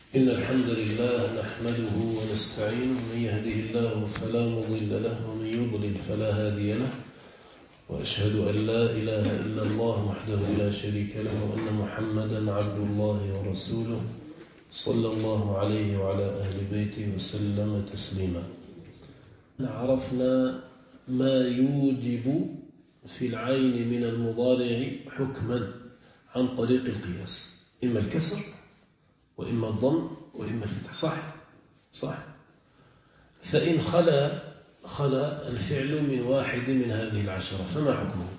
إن الحمد لله نحمده ونستعينه، من يهده الله فلا مضل له ومن يضلل فلا هادي له، وأشهد أن لا إله إلا الله وحده لا شريك له وأن محمدا عبد الله ورسوله صلى الله عليه وعلى أهل بيته وسلم تسليما. عرفنا ما يوجب في العين من المضارع حكما عن طريق القياس، إما الكسر وإما الضم وإما الفتح. صح. فإن خلا الفعل من واحد من هذه العشرة فما حكمه؟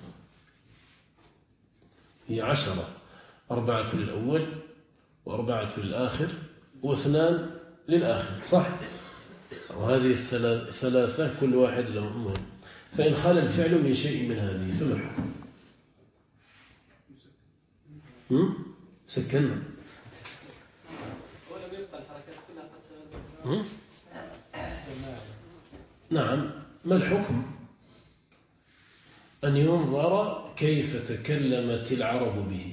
هي 10، 4 للأول و4 للآخر و2 للآخر، صح؟ وهذه الثلاثة كل واحد له مهم. فإن خلا الفعل من شيء من هذه فما الحكم؟ سكننا. نعم، ما الحكم؟ أن ينظر كيف تكلمت العرب به.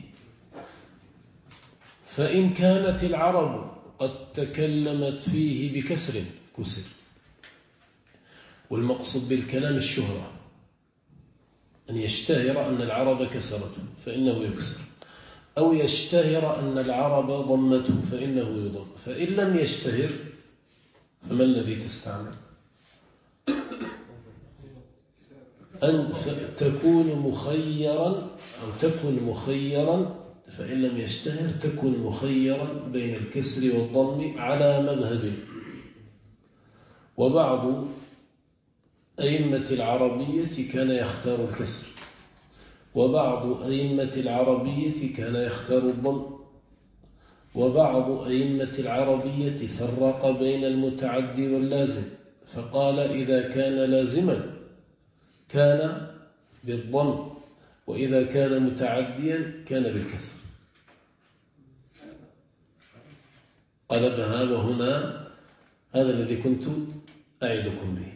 فإن كانت العرب قد تكلمت فيه بكسر كسر، والمقصود بالكلام الشهرة، أن يشتهر أن العرب كسرته فإنه يكسر، أو يشتهر أن العرب ضمته فإنه يضم. فإن لم يشتهر فما الذي تستعمل؟ أن تكون مخيرا أو تكن مخيرا. فإن لم يشتهر تكن مخيرا بين الكسر والضم على مذهب. وبعض أئمة العربية كان يختار الكسر، وبعض أئمة العربية كان يختار الضم، وبعض أئمة العربية فرق بين المتعدي واللازم، فقال إذا كان لازما كان بالضم، وإذا كان متعديا كان بالكسر. قلبها، وهنا هذا الذي كنت أعدكم به.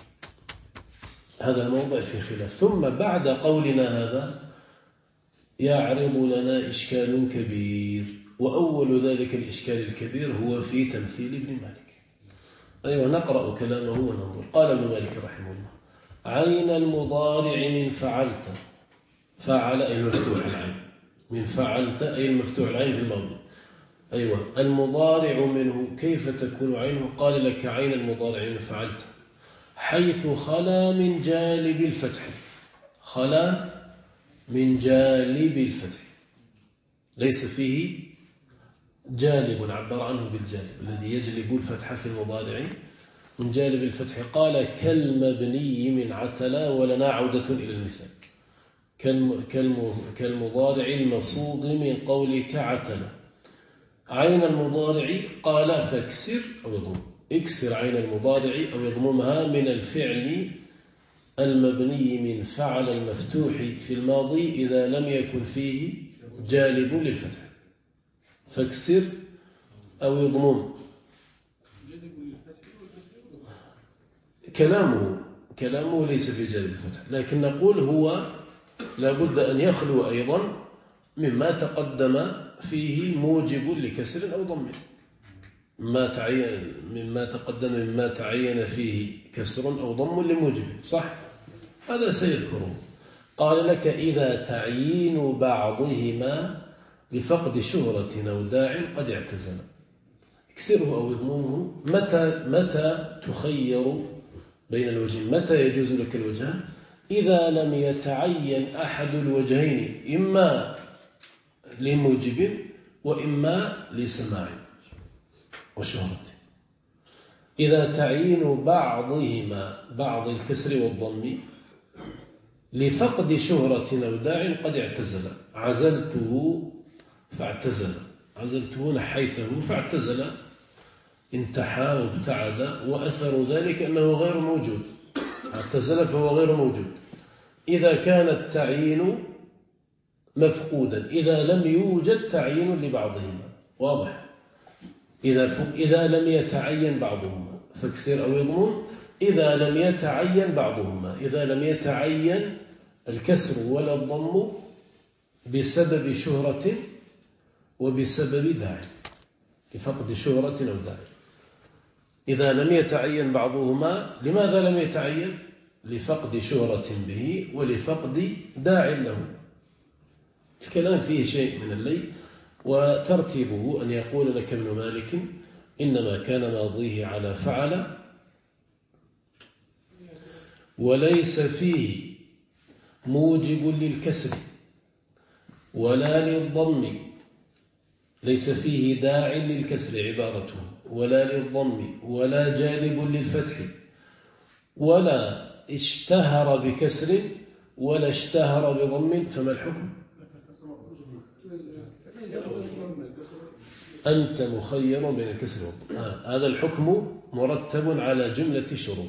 هذا الموضع في خلاف. ثم بعد قولنا هذا يعرض لنا إشكال كبير، وأول ذلك الإشكال الكبير هو في تمثيل ابن مالك. أيوة، نقرأ كلامه وننظر. قال ابن مالك رحمه الله: عين المضارع من فعلت. فعل أي المفتوح العين، من فعلت أي المفتوح العين في الماضي. أيوة، المضارع منه كيف تكون عينه؟ قال لك عين المضارع من فعلت حيث خلا من جانب الفتح. خلا من جانب الفتح، ليس فيه جانب عبر عنه بالجانب الذي يجلب الفتح في المضارع من جانب الفتح. قال كالمبني من عتلا، ولنا عودة إلى المثال. كالمضارع المصوغ من قولك عتلا. عين المضارع قال فاكسر أو يضم. اكسر عين المضارع أو يضممها من الفعل المبني من فعل المفتوح في الماضي إذا لم يكن فيه جانب للفتح. فاكسر أو يضمم. كلامه ليس في جانب الفتح، لكن نقول هو لابد أن يخلو أيضا مما تقدم فيه موجب لكسر أو ضم. مما تقدم مما تعين فيه كسر أو ضم لموجب، صح؟ هذا سيذكره. قال لك إذا تعيين بعضهما لفقد شهرة أو داع قد اعتزل. اكسره أو يضممه. متى تخير بين الوجهين؟ متى يجوز لك الوجهان؟ إذا لم يتعين أحد الوجهين، إما لموجب وإما لسماع وشهرة. إذا تعين بعضهما، بعض الكسر والضم، لفقد شهرة أو داع قد اعتزل. عزلته فاعتزل، عزلته نحيته فاعتزل، انتحى وابتعد، وأثر ذلك أنه غير موجود. اعتزل فهو غير موجود. إذا كان التعيين مفقودا، إذا لم يوجد تعيين لبعضهما، واضح؟ إذا لم يتعين بعضهما فاكسر أو يضمم. إذا لم يتعين بعضهما، إذا لم يتعين الكسر ولا الضم بسبب شهرة وبسبب داع. لفقد شهرة أو داعي. إذا لم يتعين بعضهما، لماذا لم يتعين؟ لفقد شهرة به ولفقد داع له. الكلام فيه شيء من الليل، وترتيبه أن يقول لك ابن مالك إنما كان ماضيه على فعل وليس فيه موجب للكسر ولا للضم، ليس فيه داع للكسر عبارته، ولا للضم ولا جالب للفتح، ولا اشتهر بكسر ولا اشتهر بضم، فما الحكم؟ أنت مخير بين الكسر والضم. هذا الحكم مرتب على جملة شروط.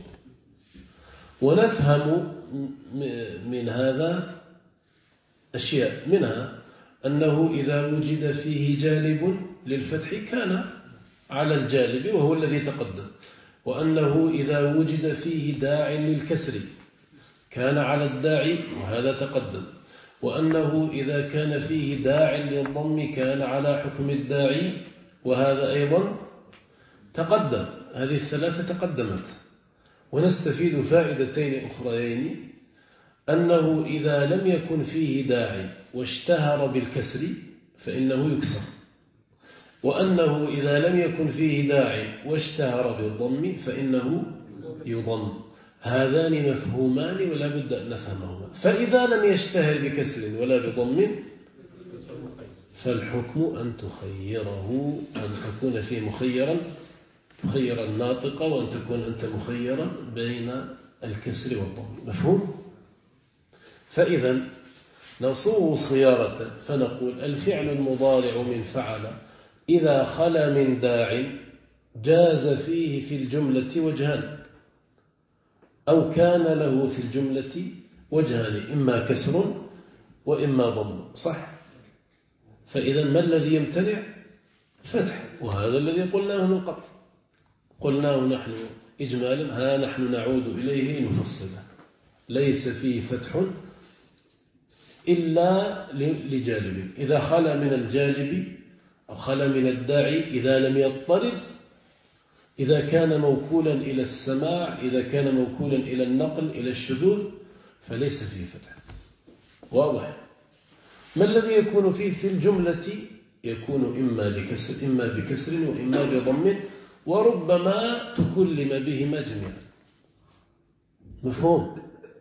ونفهم من هذا أشياء، منها أنه إذا وجد فيه جالب للفتح كان على الجالب وهو الذي تقدم، وأنه إذا وجد فيه داع للكسر كان على الداعي وهذا تقدم، وأنه إذا كان فيه داع للضم كان على حكم الداعي وهذا أيضا تقدم. هذه الثلاثة تقدمت. ونستفيد فائدتين أخريين، أنه إذا لم يكن فيه داعي واشتهر بالكسر فإنه يكسر، وأنه إذا لم يكن فيه داعي واشتهر بالضم فإنه يضم. هذان مفهومان ولا بد أن نفهمهما. فإذا لم يشتهر بكسر ولا بضم فالحكم أن تخيره، أن تكون فيه مخيرا ناطقا، وأن تكون أنت مخيرا بين الكسر والضم. مفهوم؟ فإذا نصوغ صياغة فنقول الفعل المضارع من فعل إذا خلا من داع جاز فيه في الجملة وجهان، أو كان له في الجملة وجهان، إما كسر وإما ضم. صح؟ فإذا ما الذي يمتنع؟ الفتح، وهذا الذي قلناه من قبل. قلناه نحن إجمالا، ها نحن نعود إليه لنفصله. ليس فيه فتح إلا لجالب، إذا خلا من الجالب أو خلا من الداعي، إذا لم يضطرد، إذا كان موكولا إلى السماع، إذا كان موكولا إلى النقل إلى الشذوذ فليس فيه فتح. واضح؟ ما الذي يكون فيه في الجملة؟ يكون إما بكسر وإما بضم، وربما تكلم بهما جميعا. مفهوم؟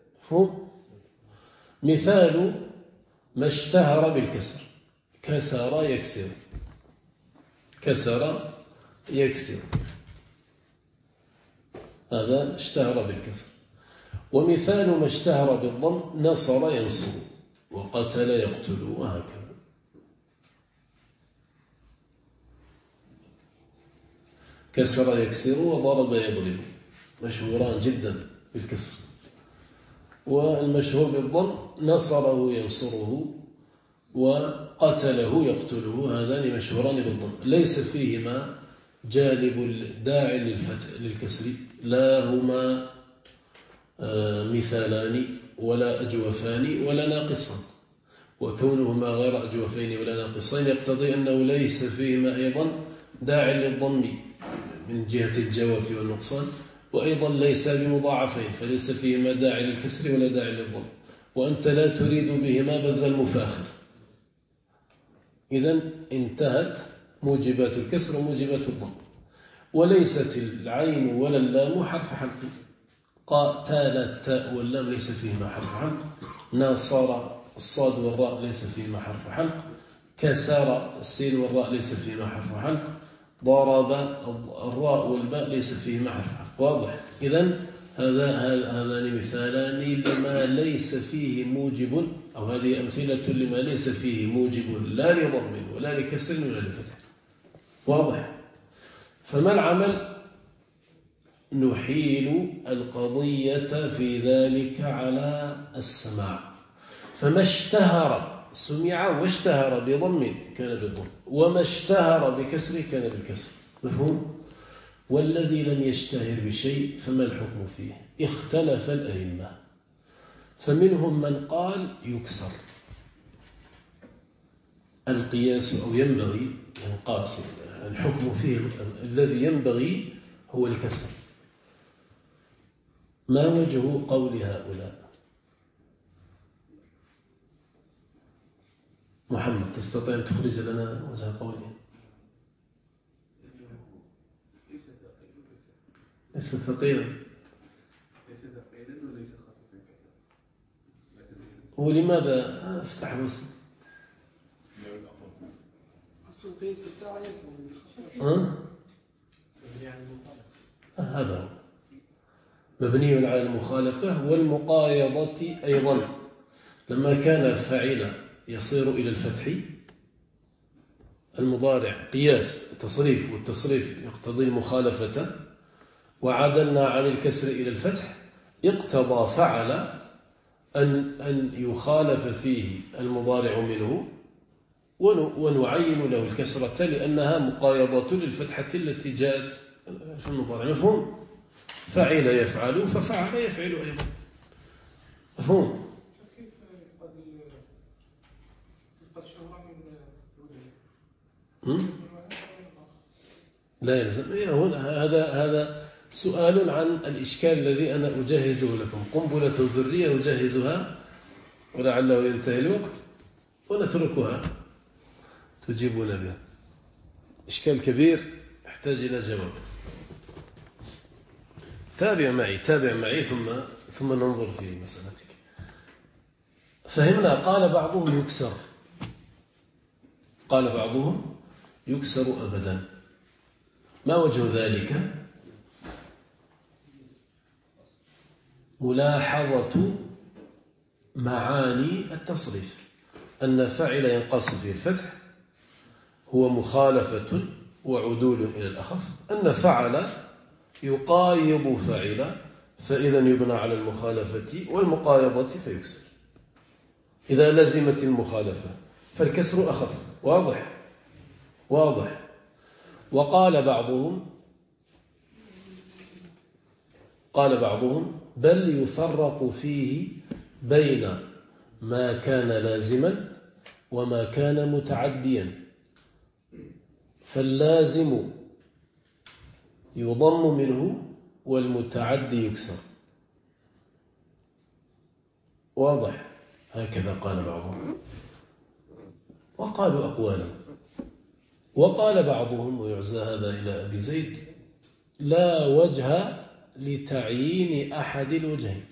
مثال ما اشتهر بالكسر: كسر يكسر، كسر يكسر، هذا اشتهر بالكسر. ومثال ما اشتهر بالضم: نصر ينصر، وقتل يقتل، وهكذا. كسر يكسر وضرب يضرب مشهوران جدا بالكسر. والمشهور بالضم: نصره ينصره وقتله يقتله، هذان مشهوران بالضم. ليس فيهما جالب داع للكسر، لا هما مثالان ولا أجوفان ولا ناقصان. وكونهما غير أجوفين ولا ناقصين يقتضي أنه ليس فيهما أيضا داع للضم من جهة الجوف والنقصان، وأيضا ليس بمضاعفين، فليس فيهما داع للكسر ولا داع للضم، وأنت لا تريد بهما بذل المفاخر. إذن انتهت موجبات الكسر وموجبات الضم. وليست العين ولا اللام حرف حلق. قاتل التاء واللام ليس فيهما حرف حلق. ناصر الصاد والراء ليس فيهما حرف حلق. كسر السين والراء ليس فيهما حرف حلق. ضرب الراء والباء ليس فيهما حرف حلق. واضح؟ إذن هذان مثالان لما ليس فيه موجب، أو هذه أمثلة لما ليس فيه موجب لا لضم ولا لكسر ولا لفتح. واضح؟ فما العمل؟ نحيل القضية في ذلك على السماع. فما اشتهر سمع، واشتهر بضم كان بالضم، وما اشتهر بكسر كان بالكسر. مفهوم؟ والذي لم يشتهر بشيء فما الحكم فيه؟ اختلف الأئمة، فمنهم من قال يكسر القياس، أو ينبغي ينقاس الحكم فيه الذي ينبغي هو الكسر. ما وجه قول هؤلاء؟ محمد تستطيع أن تخرج لنا وجه قولهم؟ ليس ثقيلا وليس خفيفا. ولماذا افتح بس هذا هو مبني على المخالفة والمقايضة أيضا. لما كان الفاعل يصير إلى الفتح المضارع قياس تصريف، والتصريف يقتضي المخالفة، وعدلنا عن الكسر إلى الفتح اقتضى فعل أن يخالف فيه المضارع منه ونعين له الكسرة لأنها مقايضة للفتحة التي جاءت في المضارع. مفهوم؟ فعل يفعل ففعل يفعل أيضا. مفهوم؟ لا يلزم. هذا سؤال عن الإشكال الذي أنا أجهزه لكم، قنبلة ذرية أجهزها ولعله ينتهي الوقت ونتركها تجيبون بها. إشكال كبير يحتاج إلى جواب. تابع معي ثم ننظر في مسألتك. فهمنا. قال بعضهم يكسر أبدا. ما وجه ذلك؟ ملاحظة معاني التصريف، أن فاعل ينقص فيه الفتح هو مخالفة وعدول إلى الأخف، أن فعل يقايض فاعل فإذا يبنى على المخالفة والمقايضة فيكسر. إذا لزمت المخالفة فالكسر أخف. واضح. وقال بعضهم بل يفرق فيه بين ما كان لازما وما كان متعديا، فاللازم يضم منه والمتعدي يكسر. واضح. هكذا قال بعضهم، وقالوا أقوالا. وقال بعضهم، ويعزى هذا إلى أبي زيد، لا وجه لتعيين أحد الوجهين،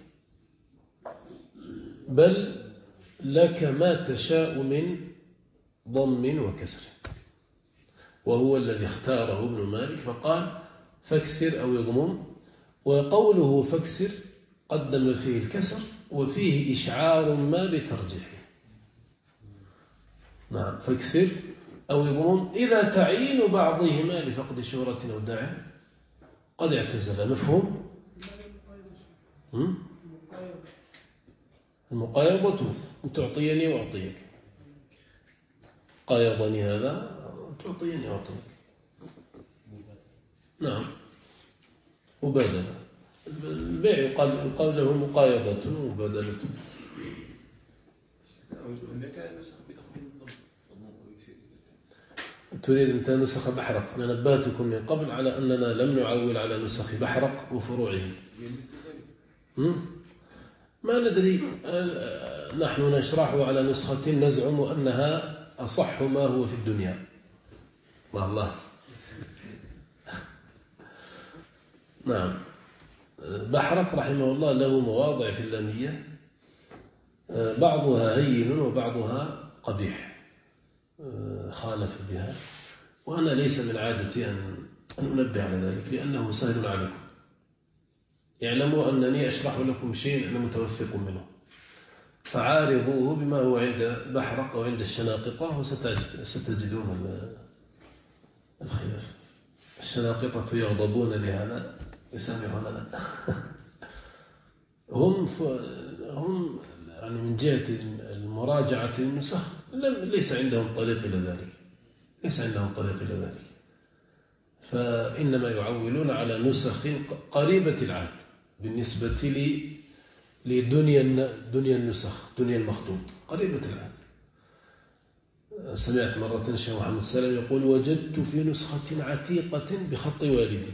بل لك ما تشاء من ضم وكسر، وهو الذي اختاره ابن مالك فقال فاكسر أو يضمم. وقوله فاكسر قدم فيه الكسر وفيه إشعار ما بترجيحه. نعم، فاكسر أو يضمم إذا تعيين بعضهما لفقد شهرة أو داع قد اعتزل. مفهوم؟ المقايضة تعطيني وأعطيك، قايضني هذا تعطيني وأعطيك. نعم، مبادلة. البيع يقال له مقايضة ومبادلة. تريد أنت نسخ بحرق؟ أنا نبهتكم من قبل على أننا لم نعول على نسخ بحرق وفروعه. ما ندري، نحن نشرحه على نسخة نزعم أنها أصح ما هو في الدنيا. والله. نعم. بحرق رحمه الله له مواضع في اللامية بعضها هين وبعضها قبيح خالف بها، وأنا ليس من عادتي أن أنبه على ذلك لأنه سهل عليكم. اعلموا أنني أشرح لكم شيء أنا متوثق منه، فعارضوه بما هو عند بحرق أو عند الشناقطة وستجدون الخلاف. الشناقطة يغضبون لهذا يسامحون لنا. هم يعني من جهة المراجعة النسخ ليس عندهم طريق إلى ذلك، فإنما يعولون على نسخ قريبة العهد بالنسبة لدنيا النسخ، دنيا المخطوط قريبة العهد. سمعت مرة الشيخ محمد سالم يقول وجدت في نسخة عتيقة بخط والدي.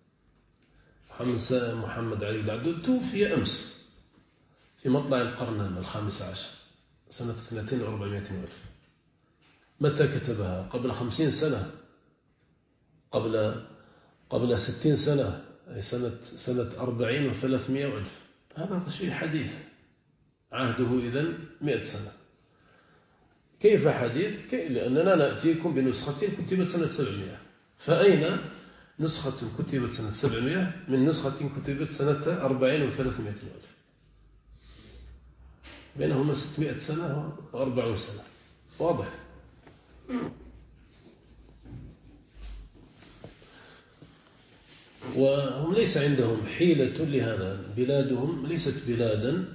محمد علي بن عبد توفي أمس في مطلع القرن 15 سنة 2400 ألف. متى كتبها؟ قبل 50 سنة، قبل 60 سنة، أي سنة 40 و300 ألف. هذا شيء حديث، عهده إذن 100 سنة. كيف حديث؟ لأننا نأتيكم بنسخة كتبت سنة 700، فأين نسخة كتبت سنة 700 من نسخة كتبت سنة 40 و300 ألف؟ بينهما 600 سنة و40 سنة. واضح؟ وهم ليس عندهم حيلة لهذا. بلادهم ليست بلادا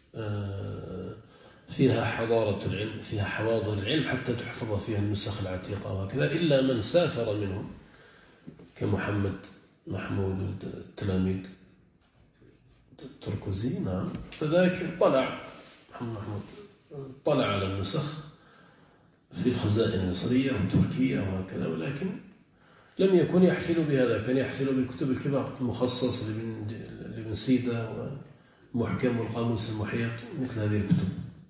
فيها حضارة العلم، فيها حواضر العلم حتى تحفظ فيها النسخ العتيقة وهكذا، إلا من سافر منهم كمحمد محمود التلاميذ التركزي. نعم، فذاك محمد طلع على النسخ في الخزائن المصرية والتركية وهكذا، ولكن لم يكن يحفل بهذا، كان يحفل بالكتب الكبار، المخصص لابن سيدة ومحكم والقاموس المحيط مثل هذه الكتب.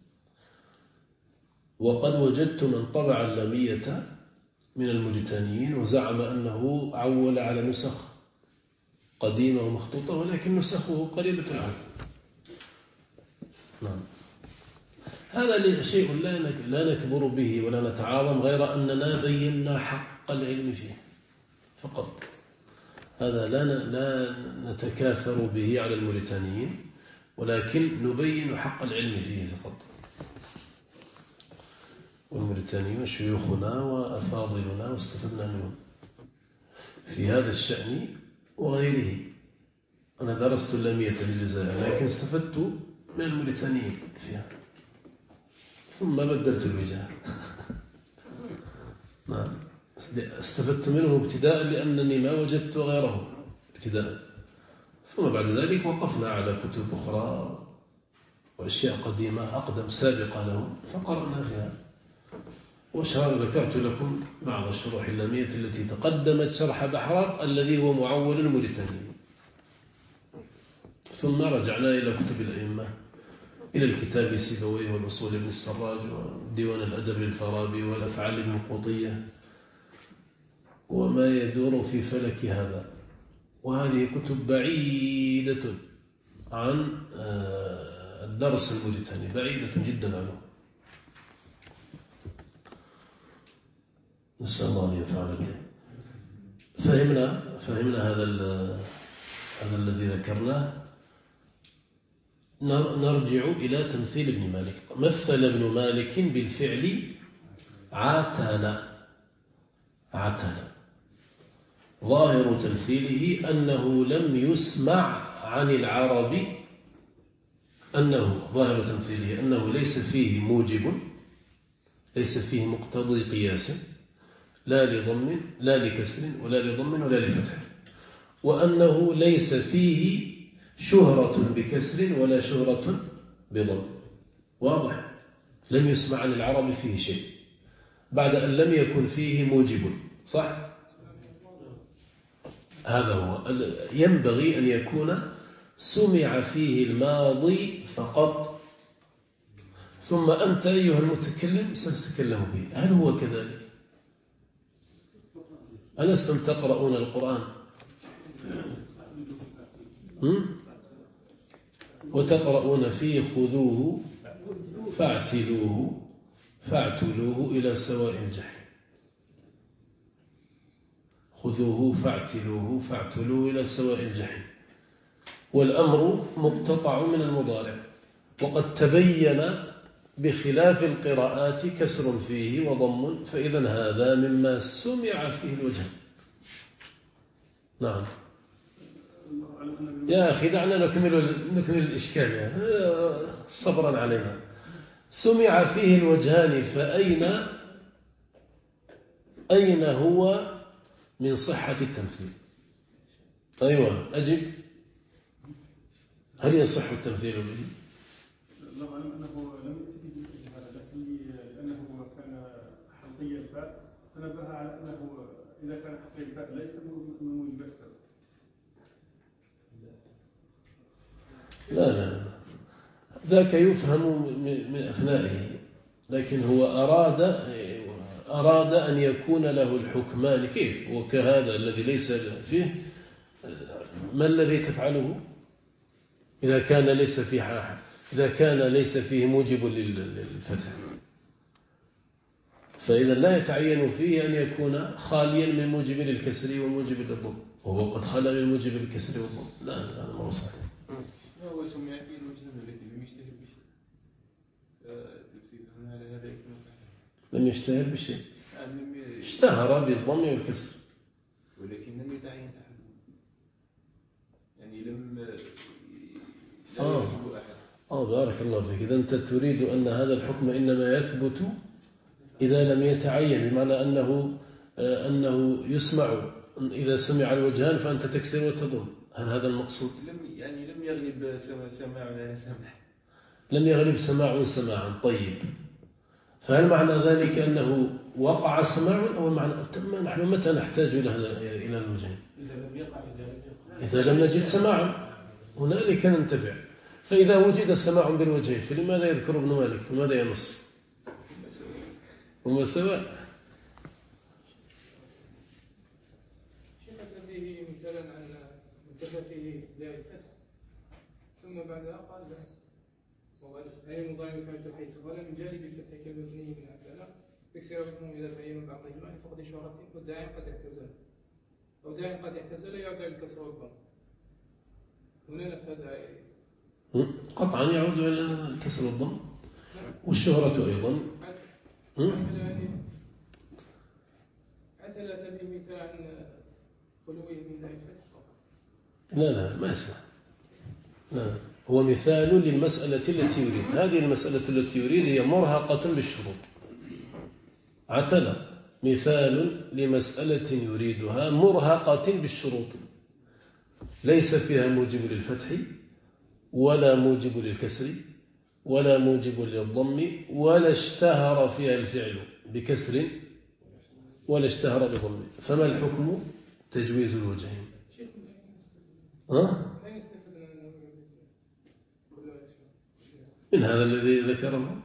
وقد وجدت من طبع اللامية من الموريتانيين وزعم أنه عول على نسخ قديمة ومخطوطة، ولكن نسخه قريبة العهد. نعم، هذا شيء لا نكبر به ولا نتعاظم، غير أننا بينا حق العلم فيه فقط. هذا لا نتكاثر به على الموريتانيين، ولكن نبين حق العلم فيه فقط. والموريتانيون شيوخنا وأفاضلنا واستفدنا منهم في هذا الشأن وغيره. أنا درست اللامية في الجزائر، لكن استفدت من الموريتانيين فيها، ثم بدلت الوجهة. نعم، استفدت منه ابتداء لأنني ما وجدت غيره ابتداء، ثم بعد ذلك وقفنا على كتب أخرى وأشياء قديمة أقدم سابقة لهم فقرأنا فيها. ذكرت لكم بعض الشروح اللامية التي تقدمت شرح بحراق الذي هو معول الموريتاني. ثم رجعنا إلى كتب الأئمة، إلى الكتاب سيبويه والأصول ابن السراج وديوان الأدب للفارابي والأفعال ابن القوطية وما يدور في فلك هذا. وهذه كتب بعيدة عن الدرس الموريتاني، بعيدة جدا عنه. نسأل الله أن ينفعنا به. فهمنا هذا الذي ذكرناه. نرجع إلى تمثيل ابن مالك. مثل ابن مالك بالفعل عتن. ظاهر تمثيله أنه لم يسمع عن العرب، أنه ليس فيه موجب، ليس فيه مقتضي قياس، لا لضم لا لكسر ولا لضم ولا لفتح، وأنه ليس فيه شهرة بكسر ولا شهرة بضم. واضح؟ لم يسمع عن العرب فيه شيء بعد أن لم يكن فيه موجب. صح؟ هذا هو. ينبغي أن يكون سمع فيه الماضي فقط، ثم أنت أيها المتكلم ستتكلم به. هل هو كذلك؟ ألستم تقرؤون القرآن وتقرؤون فيه خذوه فاعتلوه إلى سواء الجحيم؟ خذوه فاعتلوه إلى سواء الجحيم. والأمر مقتطع من المضارع، وقد تبين بخلاف القراءات كسر فيه وضم، فإذا هذا مما سمع فيه الوجه. نعم يا أخي دعنا نكمل الإشكال يعني. صبرا علينا. سمع فيه الوجهان، أين هو من صحة التمثيل؟ أيوة أجب. هل يصح التمثيل به؟ لو أنه لم يأتي به هذا، لكن لأنه كان تنبه على أنه إذا كان حصل الفاء ليس من موجبات كذا. لا ذاك يفهم من أثنائه، لكن هو أراد أن يكون له الحكمان. كيف وكهذا الذي ليس فيه، ما الذي تفعله إذا كان ليس فيه موجب للفتح؟ فإذا لا يتعين فيه أن يكون خاليا من موجب للكسر وموجب للضم، وهو قد خلى من موجب الكسر والضم. لا هذا ما هو صحيح. هو سمع فيه المجنب الذي لم يشتهر بشيء، فهنا على هذا يكون صحيح. لم يشتهر بشيء، اشتهر بالضم والكسر، ولكن لم يتعين أحد، يعني لم بارك الله فيك. إذا أنت تريد أن هذا الحكم إنما يثبت إذا لم يتعين، بمعنى أنه يسمع، إذا سمع الوجهان فأنت تكسر وتضم. هل هذا المقصود؟ لم يغلب سماع على سماع. لم يغلب سماع سماعا. طيب، فهل معنى ذلك أنه وقع سماع، أو معنى نحن متى نحتاج إلى الوجهين؟ إذا لم نجد سماعا هنالك ننتفع. فإذا وجد سماع بالوجهين فلماذا يذكر ابن مالك؟ لماذا ينص؟ هما سواء. شيخ فيه مثالا عن منتفى فيه داعي الفتح، ثم بعدها قال أي مضاعف فعلت حيث قال من جانب الفتح كالمبني من عدالة يكسر بكم إذا تعين بعضهما لفقد شهرة، والداعي قد اعتزل، أو داعي قد اعتزل يرجع الكسر والضم. هنا نفذ قطعا يعود إلى الكسر والضم والشهرة أيضا. عسى لا تبي مثال عن خلوه من داعي الفتح. لا ما يصح. لا، هو مثال للمسألة التي يريد. هذه المسألة التي يريد هي مرهقة بالشروط. عتلة مثال لمسألة يريدها مرهقة بالشروط، ليس فيها موجب للفتح ولا موجب للكسر ولا موجب للضم، ولا اشتهر فيها الفعل بكسر ولا اشتهر بضم. فما الحكم؟ تجويز الوجهين. من هذا الذي ذكره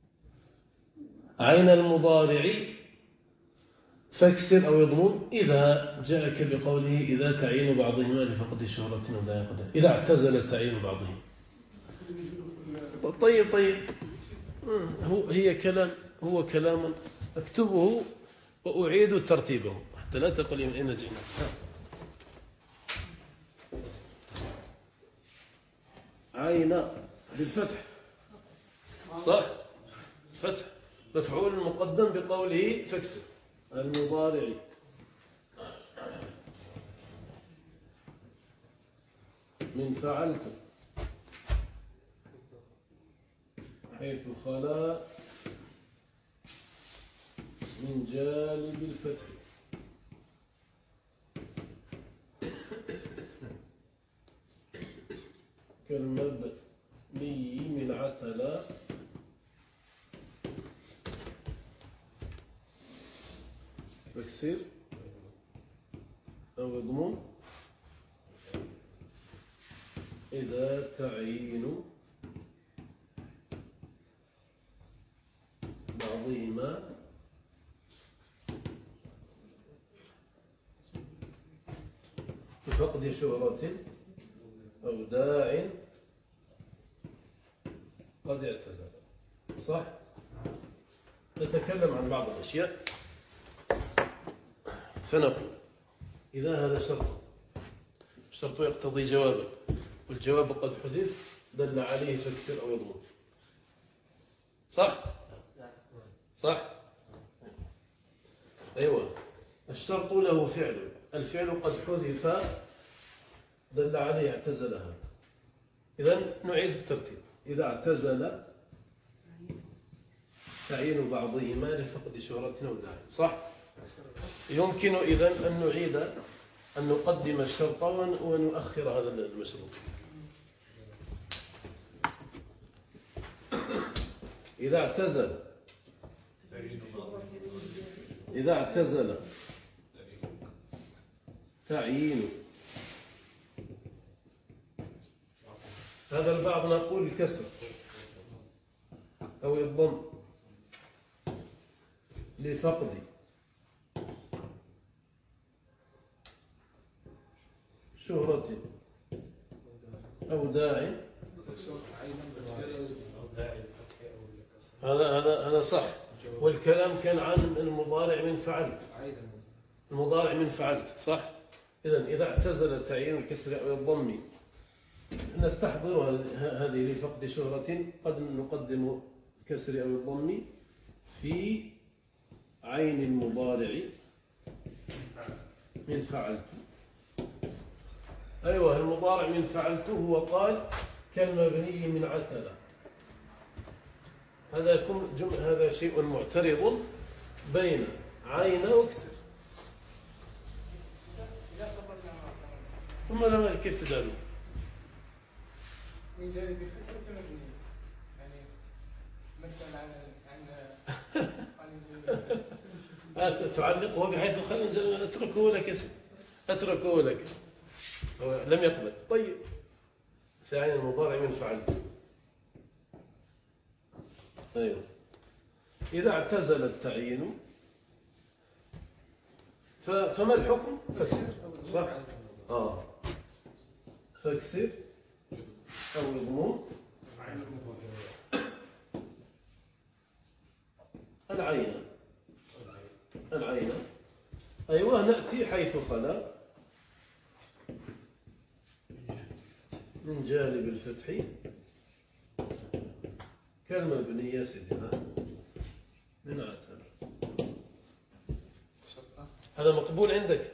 عين المضارع فاكسر أو يضمن إذا جاءك بقوله إذا تعين بعضهما لفقد شهرة ولا يقدر، إذا اعتزل تعين بعضهم. طيب هو كلام أكتبه وأعيد ترتيبه حتى لا تقل من أين جئنا. عين بالفتح صح، فتح مفعول مقدم بقوله فاكسر. المضارع من فعلت حيث خلا من جانب الفتح. كالمبني من عتلى فاكسر أو يضمن إذا تعين بعضهما بفقد شهرة أو داع قد اعتزل. صح؟ نتكلم عن بعض الأشياء فنقول إذا هذا شرط يقتضي جوابا، والجواب قد حذف دل عليه فاكسر أو يضمن. صح أيوة. الشرط له فعل، الفعل قد حذف دل عليه اعتزلها. إذن نعيد الترتيب. إذا اعتزل تعين بعضهما لفقد شهرة أو داع. صح؟ يمكن إذن أن نعيد أن نقدم الشرط ونؤخر هذا المشروط. إذا اعتزل إذا اعتزل تعيين، هذا البعض نقول الكسر أو الضم لفقد شهرة أو داعي. هذا صح، والكلام كان عن المضارع من فعلت، المضارع من فعلت صح. إذا اعتزل تعيين الكسر أو الضم نستحضر هذه لفقد شهرة، قد نقدم الكسر أو الضم في عين المضارع من فعلت. أيوة، المضارع من فعلت هو قال كالمبني من عتلة. هذا شيء معترض بين عين وكسر. ثم لما كيف تجعله من جانب الكسر كمبني، يعني مثل عن تعلقه بحيث خلينا أتركه لك هو لم يقبل. طيب، في عين المضارع من فعلت. أيوه، إذا اعتزل التعيين فما الحكم؟ فاكسر صح؟ فاكسر أو اضمم العين. أيوه، نأتي حيث خلا من جانب الفتح كالمبني يا سيدنا من عتل. هذا مقبول عندك؟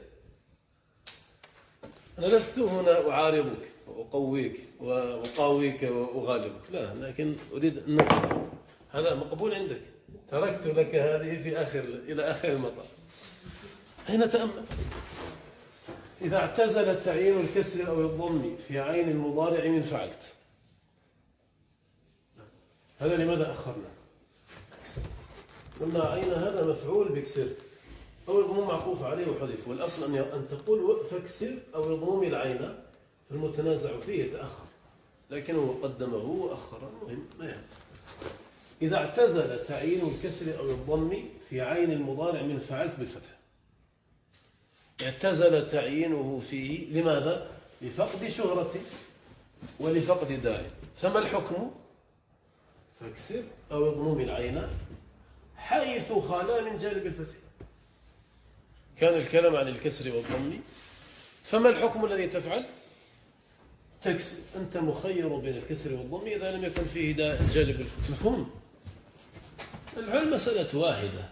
أنا لست هنا أعارضك وأقويك وأقاويك وأغالبك، لا، لكن أريد أن هذا مقبول عندك. تركت لك هذه إلى آخر المطاف. هنا تأمل، إذا اعتزل تعيين الكسر أو الضم في عين المضارع من فعلت، هذا لماذا أخرنا؟ قلنا عين هذا مفعول بكسر أو الضم معطوف عليه وحذف، والأصل أن تقول فاكسر أو الضم العين، فالمتنازع فيه يتأخر، لكنه قدمه وأخر، المهم ما يعني. إذا اعتزل تعيين الكسر أو الضم في عين المضارع من فعلت بالفتح، اعتزل تعيينه فيه لماذا؟ لفقد شهرة ولفقد داعي. فما الحكم؟ فاكسر أو اضمم العين حيث خلا من جانب الفتح. كان الكلام عن الكسر والضم، فما الحكم الذي تفعل؟ تكسر. أنت مخير بين الكسر والضم إذا لم يكن فيه جانب الفتح. مفهوم؟ العلم مسألة واحدة،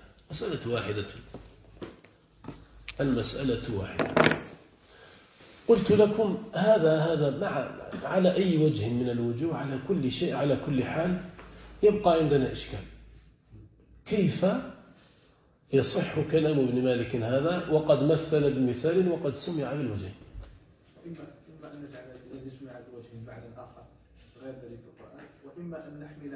المسألة واحدة. قلت لكم هذا على أي وجه من الوجوه، على كل شيء، على كل حال يبقى عندنا إشكال. كيف يصح كلام ابن مالك هذا وقد مثل بمثال وقد سمع بالوجه؟ إما أن نجعل الذي سمع بالوجه بعد آخر غير ذلك في القرآن، وإما أن نحمل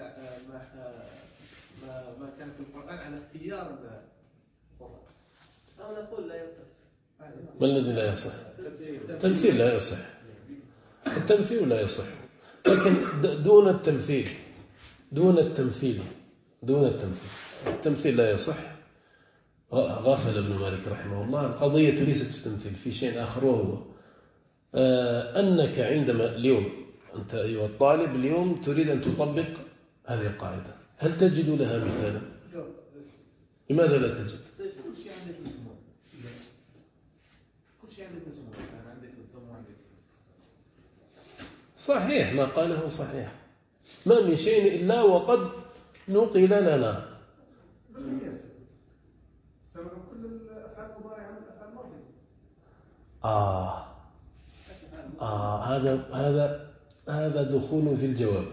ما كان في القرآن على اختيار القرآن، أو نقول لا يصح. ما الذي لا يصح؟ التمثيل لا يصح، التمثيل لا يصح، لكن دون التمثيل التمثيل لا يصح. غافل ابن مالك رحمه الله القضية ليست في التمثيل، في شيء آخر، وهو أنك عندما اليوم أنت أيها الطالب اليوم تريد أن تطبق هذه القاعدة، هل تجد لها مثالا؟ لماذا لا تجد؟ كل شيء عندك مزمور، عندك الضم وعندك صحيح، ما قاله صحيح، ما من شيء إلا وقد نقل لنا. سمع كل الأفعال المضارعة من الأفعال الماضية. هذا دخول في الجواب.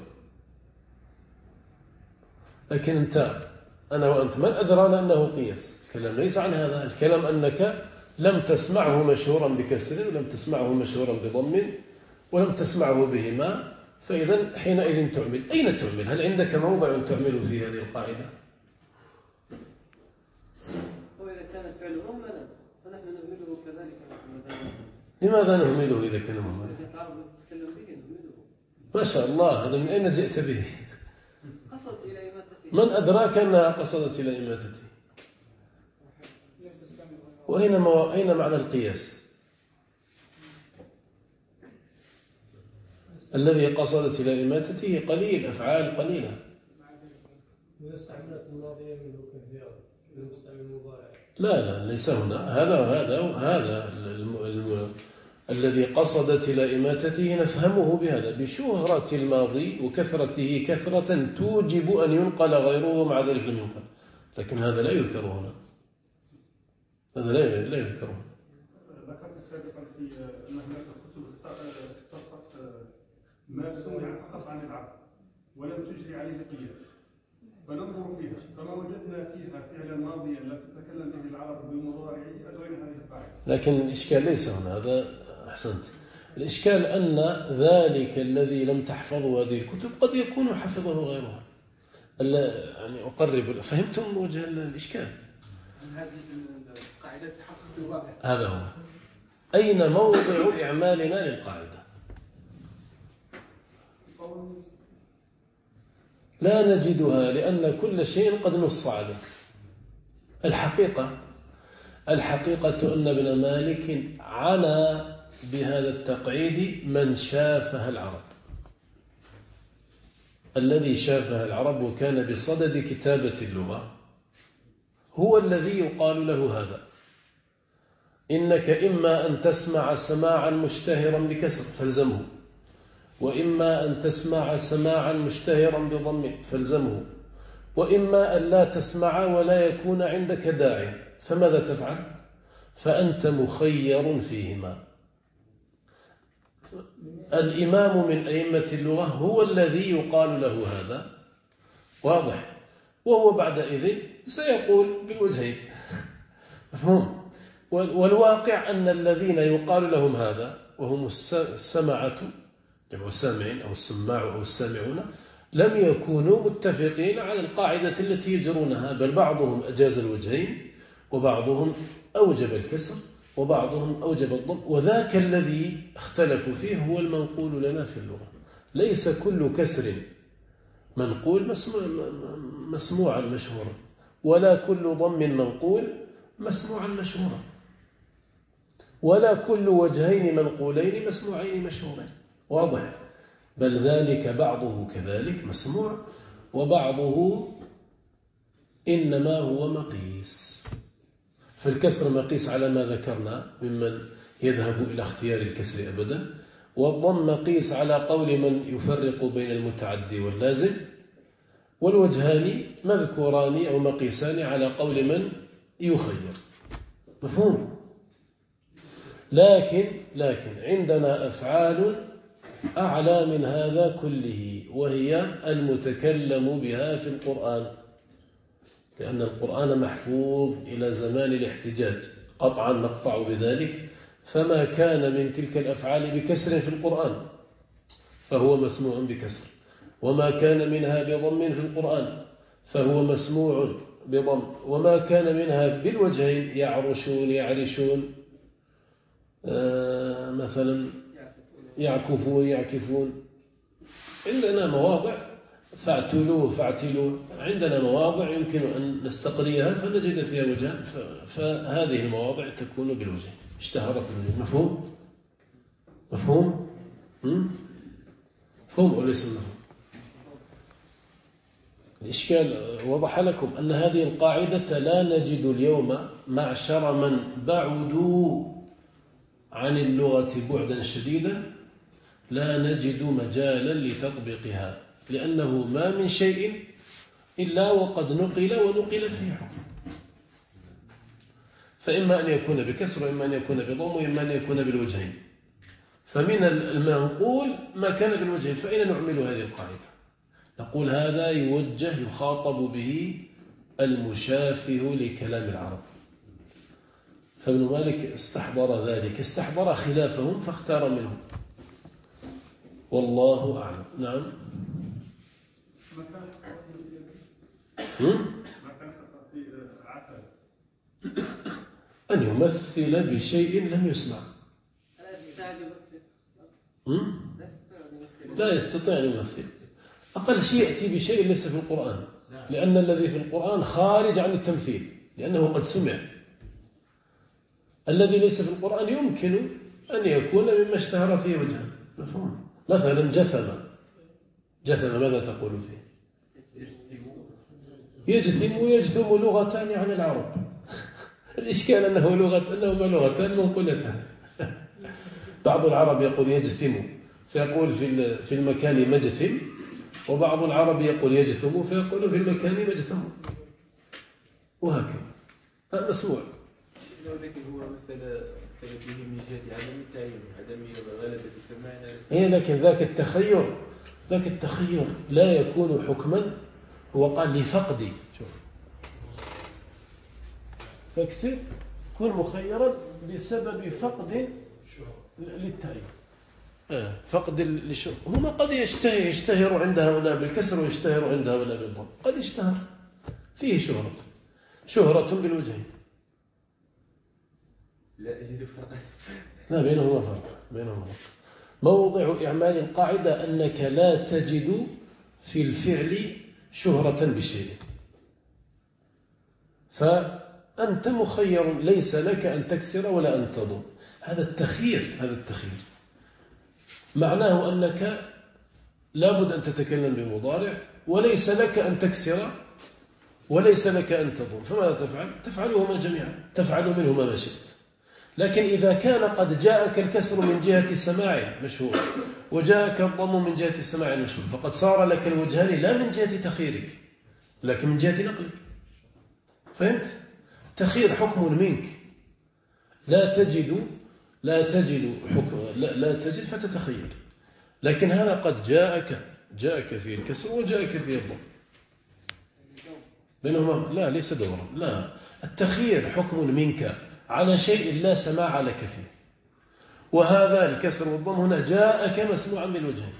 لكن أنا وأنت من أدرانا أنه قياس؟ الكلام ليس عن هذا، الكلام أنك لم تسمعه مشهورا بكسر ولم تسمعه مشهورا بضم ولم تسمعه بهما، فإذا حينئذ تعمل. أين تعمل؟ هل عندك موضع تعمل فيه هذه القاعدة؟ وإذا فعلهم لا، فنحن نهمله كذلك. لماذا نهمله إذا كان مهملا؟ تتكلم به نهمله. ما شاء الله، هذا من أين جئت به؟ قصدت إلى إماتته. من أدراك أنها قصدت إلى إماتته؟ وأين معنى القياس؟ الذي قصدت إلى إماتته قليل، أفعال قليلة. من استعمالات الماضية منه كثيرا، من استعمال المضارع. لا ليس هنا، هذا الذي قصدت إلى إماتته نفهمه بهذا، بشهرة الماضي وكثرته كثرة توجب أن ينقل غيره ومع ذلك لم ينقل، لكن هذا لا يذكر هنا، هذا لا يذكر هنا. ذكرت سابقا في أن هناك كتب اختصت ما سمع فقط عن العرب ولم تجري عليه قياس، فننظر فيها فما وجدنا فيها فعلا ماضيا لا تتكلم به العرب بمضارعه أجرينا هذه القاعدة. لكن الإشكال ليس هنا، هذا أحسنت. الإشكال أن ذلك الذي لم تحفظه هذه الكتب قد يكون حفظه غيرها. يعني أقرب، فهمتم وجه الإشكال؟ هذه القاعدة تحقق الواقع. هذا هو. أين موضع إعمالنا للقاعدة؟ لا نجدها، لأن كل شيء قد نص عليه. الحقيقة أن ابن مالك عنى بهذا التقعيد من شافها العرب، الذي شافها العرب وكان بصدد كتابة اللغة هو الذي يقال له هذا. إنك إما أن تسمع سماعا مشتهرا بكسر فالزمه، وإما أن تسمع سماعا مشتهرا بضم فالزمه، وإما أن لا تسمع ولا يكون عندك داعي، فماذا تفعل؟ فأنت مخير فيهما. الإمام من أئمة اللغة هو الذي يقال له هذا، واضح، وهو بعدئذ سيقول بالوجهين، مفهوم؟ والواقع أن الذين يقال لهم هذا وهم السمعة، جمع السامعين أو السماع أو السامعون، لم يكونوا متفقين على القاعدة التي يجرونها، بل بعضهم أجاز الوجهين وبعضهم أوجب الكسر وبعضهم أوجب الضم، وذاك الذي اختلفوا فيه هو المنقول لنا في اللغة. ليس كل كسر منقول مسموعا مشهورا، ولا كل ضم منقول مسموعا مشهورا، ولا كل وجهين منقولين مسموعين مشهورين، واضح؟ بل ذلك بعضه كذلك مسموع، وبعضه إنما هو مقيس. فالكسر مقيس على ما ذكرنا ممن يذهب إلى اختيار الكسر أبدا، والضم مقيس على قول من يفرق بين المتعدي واللازم، والوجهان مذكوران أو مقيسان على قول من يخير، مفهوم؟ لكن عندنا أفعال أعلى من هذا كله، وهي المتكلم بها في القرآن، لأن القرآن محفوظ إلى زمان الاحتجاج قطعا نقطع بذلك، فما كان من تلك الأفعال بكسر في القرآن فهو مسموع بكسر، وما كان منها بضم في القرآن فهو مسموع بضم، وما كان منها بالوجهين يعرشون يعرشون مثلا يعكفون يعكفون، عندنا مواضع فاعتلوه فاعتلوه، عندنا مواضع يمكن أن نستقريها فنجد فيها وجه، فهذه المواضع تكون بالوجه اشتهرت بالوجه. مفهوم؟ مفهوم؟ مفهوم وليس مفهوم؟ الإشكال وضح لكم أن هذه القاعدة لا نجد اليوم معشر من بعدوا عن اللغة بعدا شديدا، لا نجد مجالا لتطبيقها، لأنه ما من شيء إلا وقد نقل ونقل فيه حكم، فإما أن يكون بكسر وإما أن يكون بضم وإما أن يكون بالوجهين، فمن المنقول ما كان بالوجهين، فإن نعمل هذه القاعدة؟ نقول هذا يوجه يخاطب به المشافه لكلام العرب، فابن مالك استحضر ذلك، استحضر خلافهم فاختار منهم، والله أعلم. نعم. ما كان في عسل أن يمثل بشيء لم يسمع. لا يستطيع أن يمثل. أقل شيء يأتي بشيء ليس في القرآن، لأن الذي في القرآن خارج عن التمثيل لأنه قد سمع. الذي ليس في القرآن يمكن أن يكون مما اشتهر فيه وجها. مفهوم؟ مثلا جثم ماذا تقول فيه؟ يجثم ويجثم لغتان عن العرب. الإشكال أنهما لغتان منقولتان. بعض العرب يقول يجثم فيقول في المكان مجثم، وبعض العرب يقول يجثم فيقول في المكان مجثم، وهكذا. هذا مسموع. لكن هو مثل فيه من جهة عدم التعيين، عدم غلبة سماعنا. إيه، لكن ذاك التخير لا يكون حكما. هو قال لفقدي، شوف، فاكسر كن مخيرا بسبب فقد للتعيين. فقد هما قد يشتهر عند هؤلاء بالكسر ويشتهر عند هؤلاء بالضم. قد يشتهر فيه شهرة بالوجهين. لا أجد فرقا. لا، بينهما فرق. موضع إعمال القاعدة أنك لا تجد في الفعل شهرة بشيء، فأنت مخير، ليس لك أن تكسر ولا أن تضم. هذا التخيير معناه أنك لابد أن تتكلم بالمضارع، وليس لك أن تكسر وليس لك أن تضم. فماذا تفعل؟ تفعلهما جميعا، تفعل منهما ما شئت. لكن إذا كان قد جاءك الكسر من جهة سماع مشهور وجاءك الضم من جهة سماع مشهور، فقد صار لك الوجهان لا من جهة تخييرك لكن من جهة نقلك. فهمت؟ تخيير حكم منك، لا تجد فتتخير. لكن هذا قد جاءك فيه الكسر وجاءك فيه الضم بينهما. لا، ليس دورا. لا، التخيير حكم منك على شيء لا سماع لك فيه، وهذا الكسر والضم هنا جاءك مسموعا بالوجهين.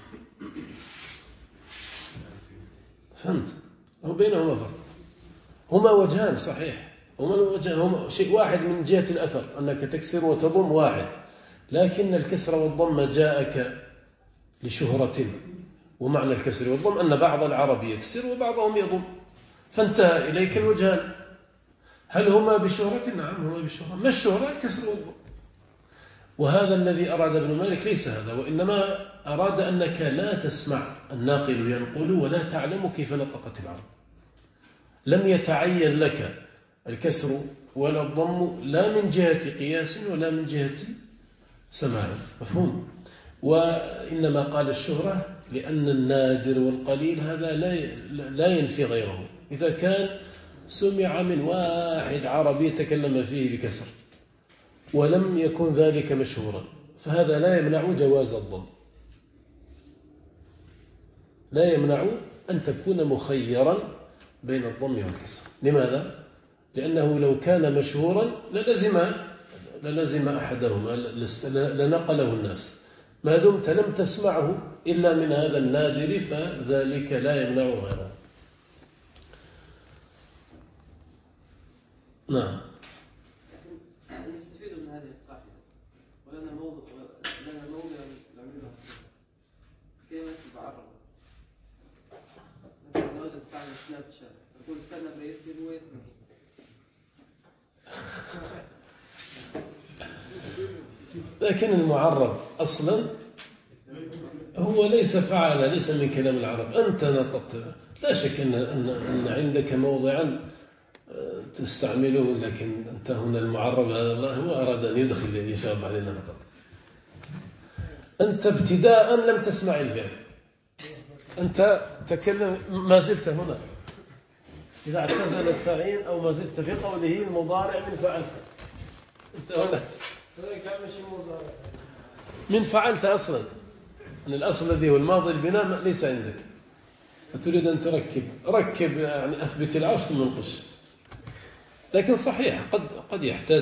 فهمت؟ وبينهما فرق. هما وجهان صحيح، هما شيء واحد من جهة الأثر أنك تكسر وتضم واحد، لكن الكسر والضم جاءك لشهرة. ومعنى الكسر والضم أن بعض العرب يكسر وبعضهم يضم، فانتهى إليك الوجهان. هل هما بشهرة؟ نعم هما بشهرة. ما الشهرة؟ الكسر والضم. وهذا الذي أراد ابن مالك ليس هذا، وإنما أراد أنك لا تسمع الناقل ينقل ولا تعلم كيف نطقت العرب. لم يتعين لك الكسر ولا الضم لا من جهة قياس ولا من جهة سماع. مفهوم؟ وإنما قال الشهرة لأن النادر والقليل هذا لا ينفي غيره. إذا كان سمع من واحد عربي يتكلم فيه بكسر ولم يكن ذلك مشهورا، فهذا لا يمنع جواز الضم، لا يمنع أن تكون مخيرا بين الضم والكسر. لماذا؟ لأنه لو كان مشهورا للزم أحدهما، لنقله الناس. ما دمت لم تسمعه إلا من هذا النادر فذلك لا يمنع غيره. نعم. نستفيد من هذه القاعدة ولنا موضع نعملها كلمة بعرض. مثلا لو تستعمل سناب شات تقول استنى بيسلم ويسلم. لكن المعرب أصلا هو ليس فعل، ليس من كلام العرب. أنت نطقت، لا شك أن عندك موضعا تستعمله، لكن أنت هنا المعرب هذا الله هو أراد أن يدخل يشاب علينا فقط. أنت ابتداء لم تسمع الفعل، أنت تكلم ما زلت هنا. إذا اعتزل التعيين أو ما زلت في قوله المضارع من فعلت، أنت هنا من فعلت أصلا. أن الأصل الذي هو الماضي البناء ليس عندك، فتريد أن ركب يعني أثبت العرش ثم انقش. لكن صحيح قد يحتاج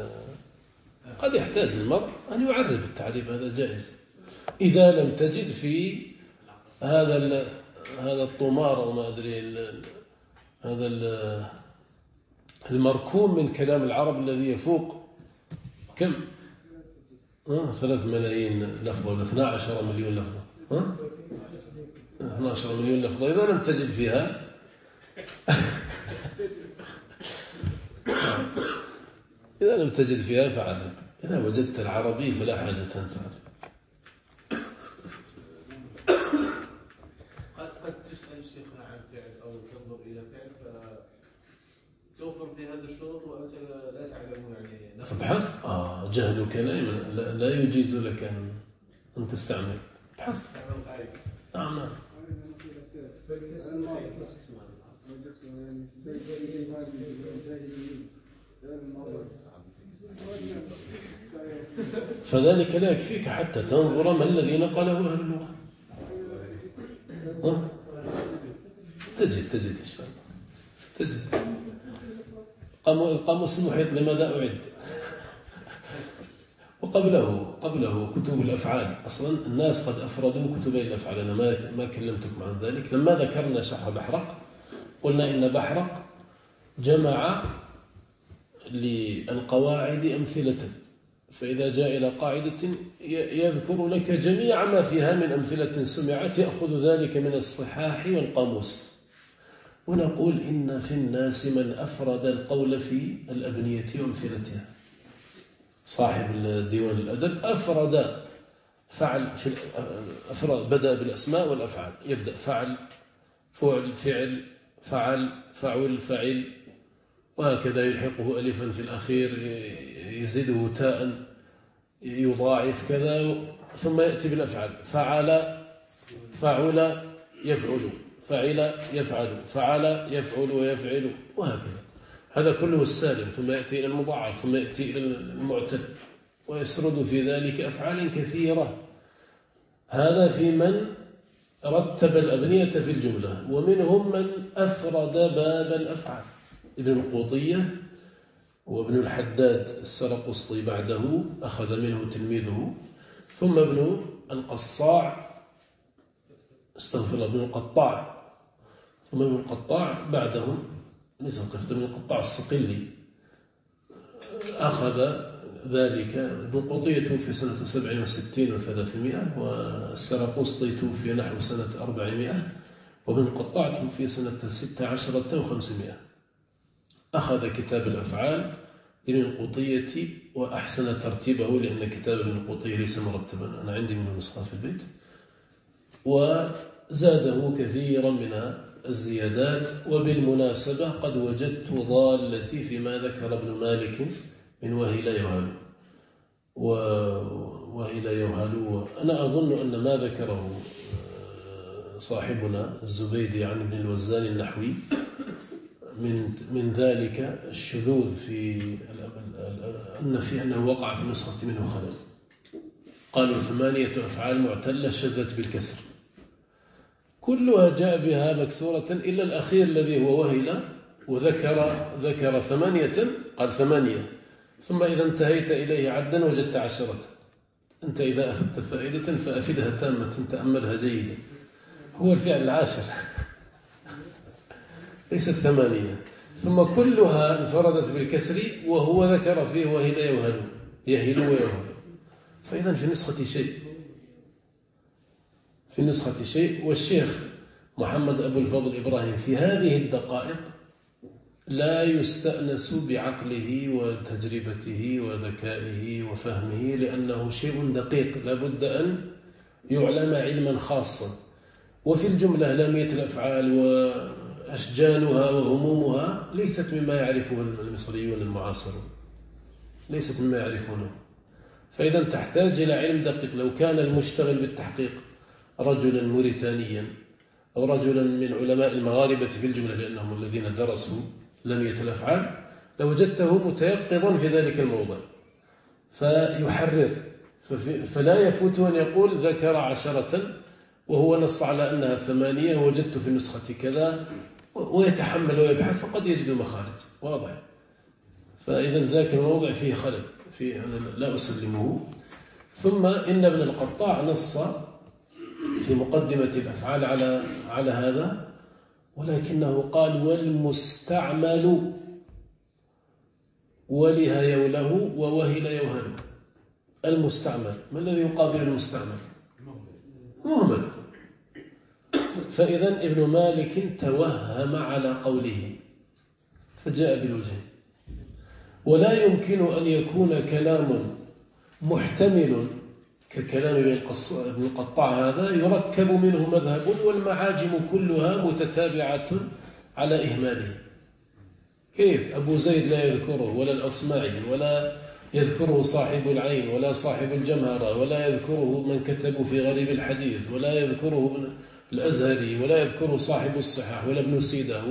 المرء أن يعرب التعريب، هذا جائز إذا لم تجد في هذا الطمار أو ما أدري هذا المركوم من كلام العرب الذي يفوق كم 3 ملايين لفظة ولا 12 مليون لفظة 12 مليون لفظة. إذا لم تجد فيها إذا لم تجد فيها فعلا، إذا وجدت العربي فلا حاجة أن تعلم. قد تسأل شيخنا عن فعل أو تنظر إلى فعل فتوفر في هذا الشروط وأنت لا تعلم يعني فابحث. جهلك لا يجيز لك أن تستعمل. ابحث. نعم. فذلك لا يكفيك حتى تنظر ما الذي نقله أهل اللغة. تجد إن شاء الله تجد. القاموس المحيط لماذا أعد؟ وقبله كتب الأفعال. أصلا الناس قد أفردوا كتبي الأفعال، أنا ما كلمتكم عن ذلك. لما ذكرنا شرح بحرق قلنا إن بحرق جمع للقواعد أمثلة، فإذا جاء إلى قاعدة يذكر لك جميع ما فيها من أمثلة سمعت، يأخذ ذلك من الصحاح والقاموس. ونقول إن في الناس من أفرد القول في الأبنية وأمثلتها. صاحب الديوان الأدب أفرد بدأ بالأسماء والأفعال، يبدأ فعل فعل فعل فعل فعل فعل، وهكذا يلحقه ألفا في الأخير يزيده تاء يضاعف كذا، ثم يأتي بالأفعال فعل فعل يفعل فعل يفعل فعل يفعل ويفعل، وهكذا. هذا كله السالم، ثم يأتي إلى المضاعف، ثم يأتي إلى المعتل، ويسرد في ذلك أفعال كثيرة. هذا في من رتب الأبنية في الجملة. ومنهم من أفرد باب الأفعال، ابن القوطية وابن الحداد السرقسطي بعده أخذ منه تلميذه، ثم ابن القصاع ابن القطاع، ثم ابن القطاع بعدهم ابن القطاع الصقلي أخذ ذلك. ابن القوطية توفي سنة 67 و300، والسرقسطي توفي نحو سنة 400، وابن القطاع توفي سنة 16 و500. أخذ كتاب الأفعال ابن القوطية وأحسن ترتيبه، لأن كتاب ابن القوطية ليس مرتبا، أنا عندي منه نسخة في البيت، وزاده كثيرا من الزيادات. وبالمناسبة قد وجدت ضالتي فيما ذكر ابن مالك من وهي لا يهال. أنا أظن أن ما ذكره صاحبنا الزبيدي عن ابن الوزان النحوي من ذلك الشذوذ أنه وقع في نسخة منه خلل. قالوا 8 أفعال معتلة شذت بالكسر، كلها جاء بها مكسورة إلا الأخير الذي هو وهلة، وذكر 8، قال 8، ثم إذا انتهيت إليه عدا وجدت 10. أنت إذا أخذت فائدة فأفدها تامة، تأملها جيدا. هو الفعل 10 ليست 8، ثم كلها انفردت بالكسر، وهو ذكر فيه وهل يهل ويهل. فإذا في نسخة شيء. والشيخ محمد أبو الفضل إبراهيم في هذه الدقائق لا يستأنس بعقله وتجربته وذكائه وفهمه، لأنه شيء دقيق لا بد أن يعلم علما خاصا. وفي الجملة لامية الأفعال وأشجانها وهمومها ليست مما يعرفه المصريون المعاصرون، ليست مما يعرفونه. فإذا تحتاج إلى علم دقيق. لو كان المشتغل بالتحقيق رجلا موريتانيا أو رجلا من علماء المغاربة في الجملة، لأنهم الذين درسوا لامية الأفعال، لوجدته متيقظا في ذلك الموضع فيحرر، فلا يفوت أن يقول ذكر 10 وهو نص على أنها 8 وجدت في النسخة كذا، ويتحمل ويبحث فقد يجد المخارج واضح. فإذا ذاك الموضع فيه خلل، أنا لا أسلمه. ثم إن ابن القطاع نص في مقدمة الأفعال على هذا، ولكنه قال والمستعمل وله يوله ووهل يوهل. المستعمل ما الذي يقابل المستعمل؟ مهمل. فإذا ابن مالك توهم على قوله فجاء بالوجه. ولا يمكن أن يكون كلام محتمل ككلام ابن القطاع هذا يركب منه مذهب والمعاجم كلها متتابعة على إهماله. كيف أبو زيد لا يذكره ولا الأصمعي ولا يذكره صاحب العين ولا صاحب الجمهرة ولا يذكره من كتبوا في غريب الحديث ولا يذكره الأزهري ولا يذكره صاحب الصحاح ولا ابن سيدة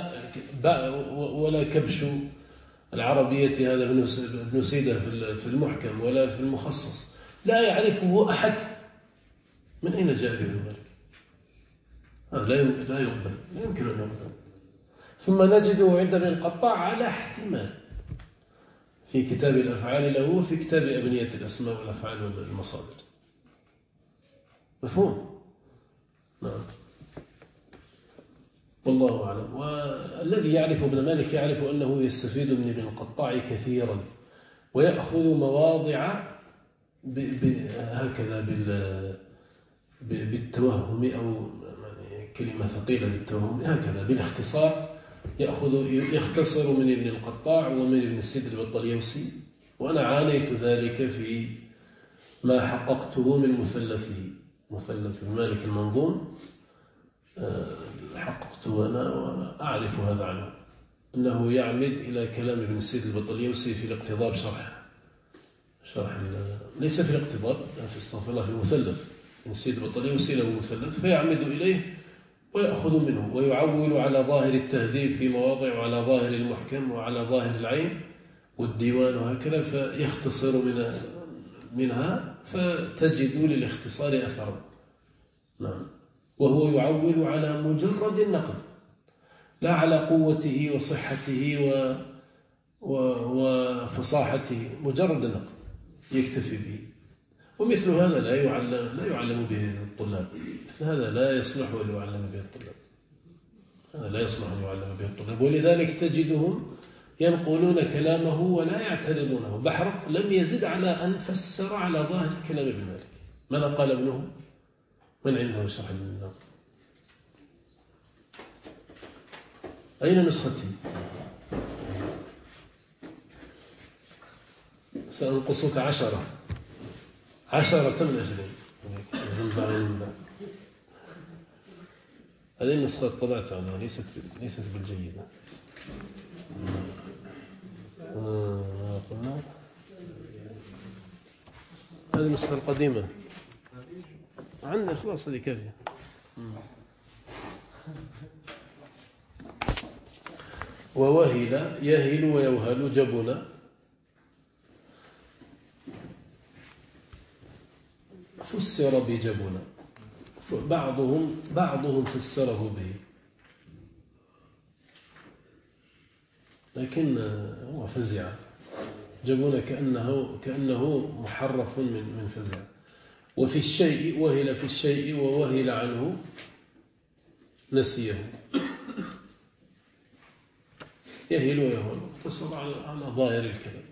ولا كبش العربية هذا ابن سيدة في المحكم ولا في المخصص، لا يعرفه أحد. من أين جاء ابن مالك؟ هذا لا يقبل، لا يمكن أن يقبل. ثم نجده عند ابن القطاع على احتمال في كتاب الأفعال له وفي كتاب أبنية الأسماء والأفعال والمصادر. مفهوم؟ نعم. والله أعلم. والذي يعرف ابن مالك يعرف أنه يستفيد من ابن القطاع كثيرا ويأخذ مواضع هكذا بالتوهم أو كلمة ثقيلة بالتوهم هكذا بالاختصار، يختصر من ابن القطاع ومن ابن السيد البطليوسي. وأنا عانيت ذلك في ما حققته من مثلث مالك المنظوم، حققته أنا وأعرف هذا عنه، أنه يعمد إلى كلام ابن السيد البطليوسي في الاقتضاب شرح ليس في الاقتضاب، في استغفر الله، في المثلث. ابن السيد البطليوسي له مثلث فيعمد إليه ويأخذ منه ويعول على ظاهر التهذيب في مواضع وعلى ظاهر المحكم وعلى ظاهر العين والديوان وهكذا، فيختصر منها فتجد للاختصار أثرا. نعم. وهو يعول على مجرد النقل لا على قوته وصحته وفصاحته، مجرد النقل يكتفي به. ومثل هذا لا يعلم به الطلاب، مثل هذا لا يصلح أن يعلم به الطلاب، هذا لا يصلح أن يعلم به الطلاب. ولذلك تجدهم ينقلون كلامه ولا يعترضونه. بحر لم يزد على أن فسر على ظاهر كلام ابن مالك. ماذا قال ابنه؟ من عنده شرح ابن الناظم؟ أين نسختي؟ سأنقصك 10 من 20. هذه النسخة طبعتها أنا ليست بالجيدة. قلنا هذه النسخة القديمة عندنا، خلاص هذه كافية. ووهل يهل ويوهل جبنا، فسر بجبنا، بعضهم فسره به، لكن هو فزع. جبنا كأنه محرف من فزع. وفي الشيء وهل في الشيء ووهل عنه نسيه. يهل ويهل اقتصر على ظاهر الكلام.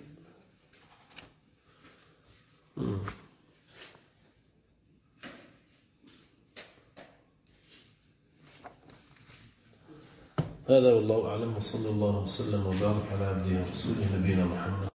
هذا والله أعلم، وصلى الله وسلم وبارك على عبده ورسوله نبينا محمد.